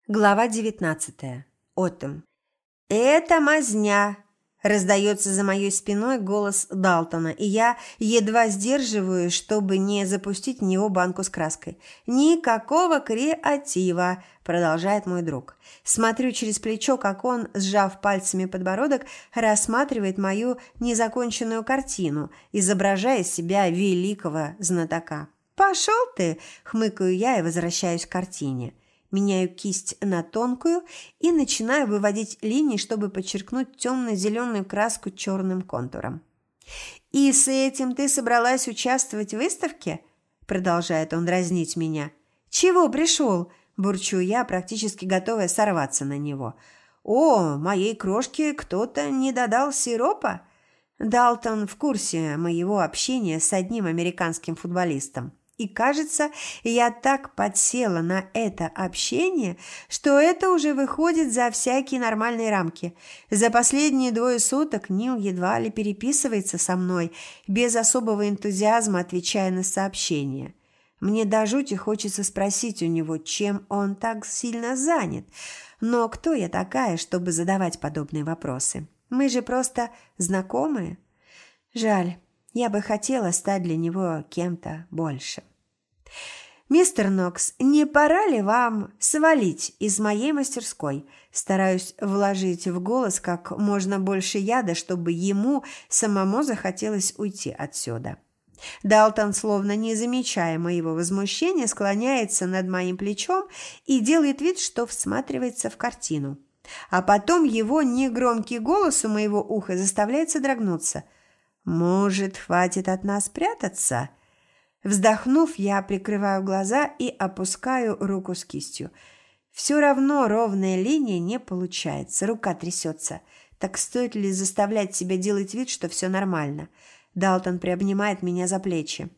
Глава 19. Отом. «Это мазня!» – раздается за моей спиной голос Далтона, и я едва сдерживаю, чтобы не запустить в него банку с краской. «Никакого креатива!» – продолжает мой друг. Смотрю через плечо, как он, сжав пальцами подбородок, рассматривает мою незаконченную картину, изображая из себя великого знатока. «Пошел ты!» – хмыкаю я и возвращаюсь к картине. Меняю кисть на тонкую и начинаю выводить линии, чтобы подчеркнуть темно-зеленую краску черным контуром. «И с этим ты собралась участвовать в выставке?» Продолжает он дразнить меня. «Чего пришел?» – бурчу я, практически готовая сорваться на него. «О, моей крошке кто-то не додал сиропа?» Далтон в курсе моего общения с одним американским футболистом. И, кажется, я так подсела на это общение, что это уже выходит за всякие нормальные рамки. За последние 2 суток Нил едва ли переписывается со мной, без особого энтузиазма отвечая на сообщения. Мне до жути хочется спросить у него, чем он так сильно занят. Но кто я такая, чтобы задавать подобные вопросы? Мы же просто знакомые. Жаль, я бы хотела стать для него кем-то больше. «Мистер Нокс, не пора ли вам свалить из моей мастерской?» Стараюсь вложить в голос как можно больше яда, чтобы ему самому захотелось уйти отсюда. Далтон, словно не замечая моего возмущения, склоняется над моим плечом и делает вид, что всматривается в картину. А потом его негромкий голос у моего уха заставляет содрогнуться. «Может, хватит от нас прятаться?» Вздохнув, я прикрываю глаза и опускаю руку с кистью. Все равно ровная линия не получается, рука трясется. Так стоит ли заставлять себя делать вид, что все нормально? Далтон приобнимает меня за плечи.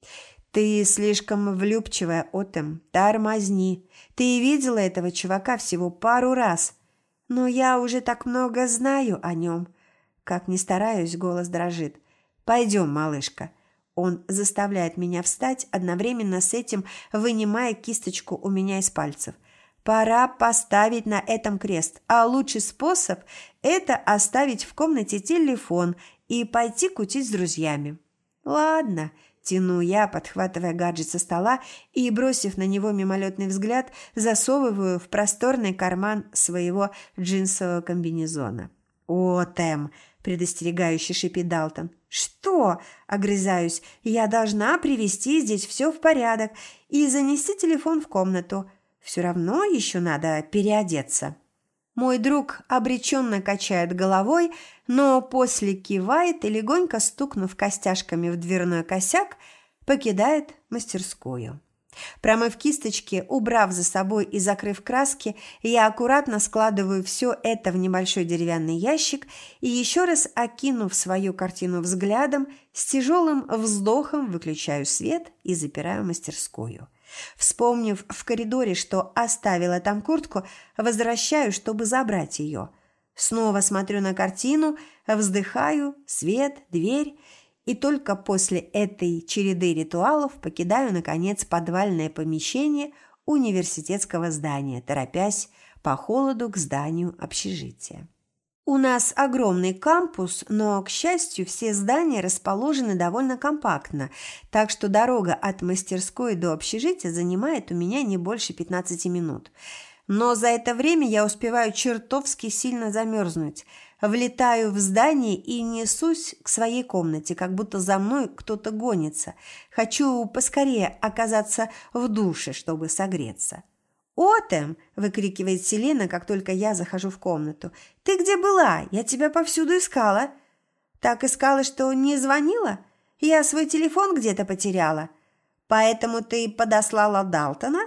«Ты слишком влюбчивая, Отом, тормозни. Ты видела этого чувака всего пару раз. Но я уже так много знаю о нем». Как ни стараюсь, голос дрожит. «Пойдем, малышка». Он заставляет меня встать, одновременно с этим вынимая кисточку у меня из пальцев. Пора поставить на этом крест, а лучший способ – это оставить в комнате телефон и пойти кутить с друзьями. «Ладно», – тяну я, подхватывая гаджет со стола и, бросив на него мимолетный взгляд, засовываю в просторный карман своего джинсового комбинезона. «О, Тэм!» – предостерегающе шипит Далтон. «Что?» – огрызаюсь. «Я должна привести здесь все в порядок и занести телефон в комнату. Все равно еще надо переодеться». Мой друг обреченно качает головой, но после кивает и, легонько стукнув костяшками в дверной косяк, покидает мастерскую. Промыв кисточки, убрав за собой и закрыв краски, я аккуратно складываю все это в небольшой деревянный ящик и, еще раз окинув свою картину взглядом, с тяжелым вздохом выключаю свет и запираю мастерскую. Вспомнив в коридоре, что оставила там куртку, возвращаю, чтобы забрать ее. Снова смотрю на картину, вздыхаю, свет, дверь. И только после этой череды ритуалов покидаю, наконец, подвальное помещение университетского здания, торопясь по холоду к зданию общежития. У нас огромный кампус, но, к счастью, все здания расположены довольно компактно, так что дорога от мастерской до общежития занимает у меня не больше 15 минут. Но за это время я успеваю чертовски сильно замерзнуть. Влетаю в здание и несусь к своей комнате, как будто за мной кто-то гонится. Хочу поскорее оказаться в душе, чтобы согреться. «Отем!» – выкрикивает Селена, как только я захожу в комнату. «Ты где была? Я тебя повсюду искала». «Так искала, что не звонила? Я свой телефон где-то потеряла. Поэтому ты подослала Далтона?»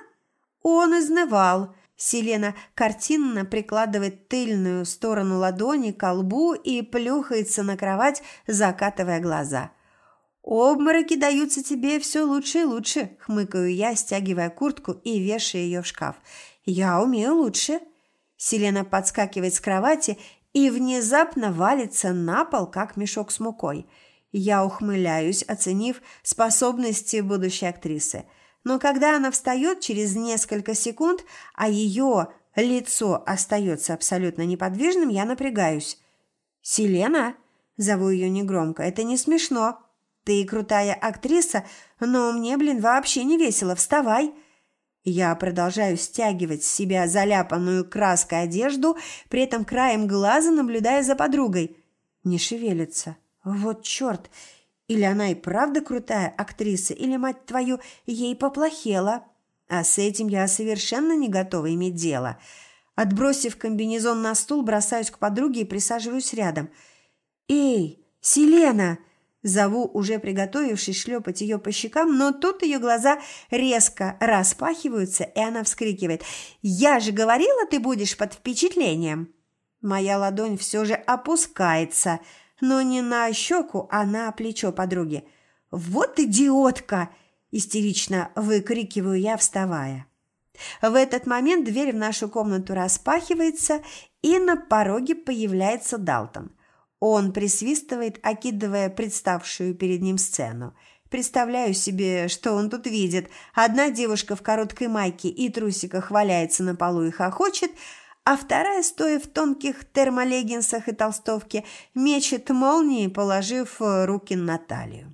«Он изнывал». Селена картинно прикладывает тыльную сторону ладони к лбу и плюхается на кровать, закатывая глаза. «Обмороки даются тебе все лучше и лучше», – хмыкаю я, стягивая куртку и вешая ее в шкаф. «Я умею лучше». Селена подскакивает с кровати и внезапно валится на пол, как мешок с мукой. Я ухмыляюсь, оценив способности будущей актрисы. Но когда она встает через несколько секунд, а ее лицо остается абсолютно неподвижным, я напрягаюсь. «Селена?» – зову ее негромко. «Это не смешно. Ты крутая актриса, но мне, вообще не весело. Вставай!» Я продолжаю стягивать с себя заляпанную краской одежду, при этом краем глаза наблюдая за подругой. Не шевелится. Вот черт! Или она и правда крутая актриса, или, мать твою, ей поплохело. А с этим я совершенно не готова иметь дело. Отбросив комбинезон на стул, бросаюсь к подруге и присаживаюсь рядом. «Эй, Селена!» Зову, уже приготовившись шлепать ее по щекам, но тут ее глаза резко распахиваются, и она вскрикивает: «Я же говорила, ты будешь под впечатлением!» Моя ладонь все же опускается, но не на щеку, а на плечо подруги. «Вот идиотка!» – истерично выкрикиваю я, вставая. В этот момент дверь в нашу комнату распахивается, и на пороге появляется Далтон. Он присвистывает, окидывая представшую перед ним сцену. Представляю себе, что он тут видит. Одна девушка в короткой майке и трусиках валяется на полу и хохочет, а вторая, стоя в тонких термолеггинсах и толстовке, мечет молнии, положив руки на талию.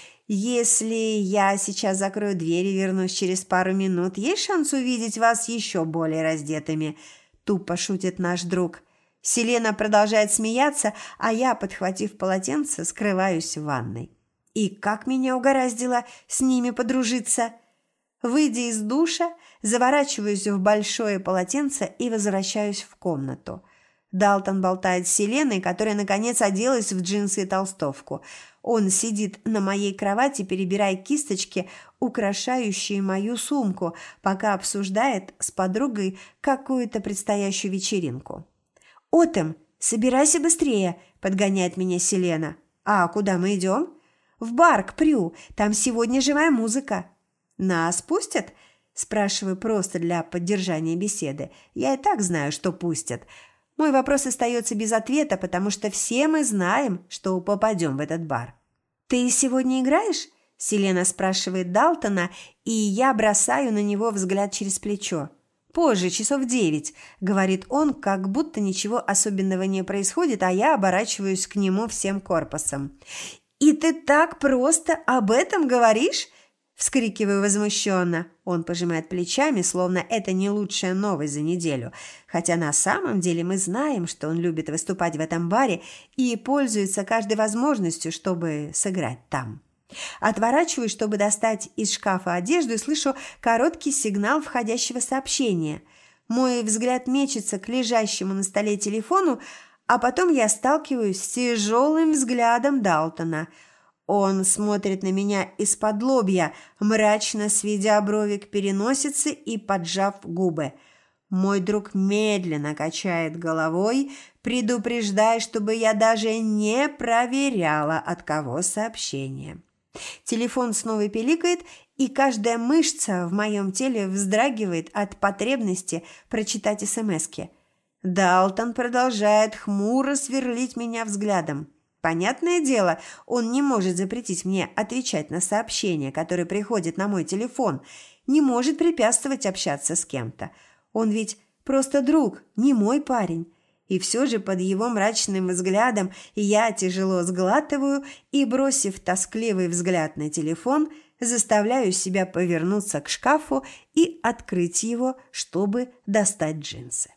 «Если я сейчас закрою дверь и вернусь через пару минут, есть шанс увидеть вас еще более раздетыми», – тупо шутит наш друг. Селена продолжает смеяться, а я, подхватив полотенце, скрываюсь в ванной. И как меня угораздило с ними подружиться. Выйдя из душа, заворачиваюсь в большое полотенце и возвращаюсь в комнату. Далтон болтает с Селеной, которая, наконец, оделась в джинсы и толстовку. Он сидит на моей кровати, перебирая кисточки, украшающие мою сумку, пока обсуждает с подругой какую-то предстоящую вечеринку. «Отом, собирайся быстрее», – подгоняет меня Селена. «А куда мы идем?» «В бар, к Прю. Там сегодня живая музыка». «Нас пустят?» – спрашиваю просто для поддержания беседы. Я и так знаю, что пустят. Мой вопрос остается без ответа, потому что все мы знаем, что попадем в этот бар. «Ты сегодня играешь?» – Селена спрашивает Далтона, и я бросаю на него взгляд через плечо. «Позже, часов 9», – говорит он, как будто ничего особенного не происходит, а я оборачиваюсь к нему всем корпусом. «И ты так просто об этом говоришь?» – вскрикиваю возмущенно. Он пожимает плечами, словно это не лучшая новость за неделю, хотя на самом деле мы знаем, что он любит выступать в этом баре и пользуется каждой возможностью, чтобы сыграть там. Отворачиваюсь, чтобы достать из шкафа одежду, и слышу короткий сигнал входящего сообщения. Мой взгляд мечется к лежащему на столе телефону, а потом я сталкиваюсь с тяжелым взглядом Далтона. Он смотрит на меня из-под лобья, мрачно сведя брови к переносице и поджав губы. Мой друг медленно качает головой, предупреждая, чтобы я даже не проверяла, от кого сообщение. Телефон снова пиликает, и каждая мышца в моем теле вздрагивает от потребности прочитать смски. Далтон продолжает хмуро сверлить меня взглядом. Понятное дело, он не может запретить мне отвечать на сообщения, которые приходят на мой телефон, не может препятствовать общаться с кем-то. Он ведь просто друг, не мой парень. И все же под его мрачным взглядом я тяжело сглатываю и, бросив тоскливый взгляд на телефон, заставляю себя повернуться к шкафу и открыть его, чтобы достать джинсы.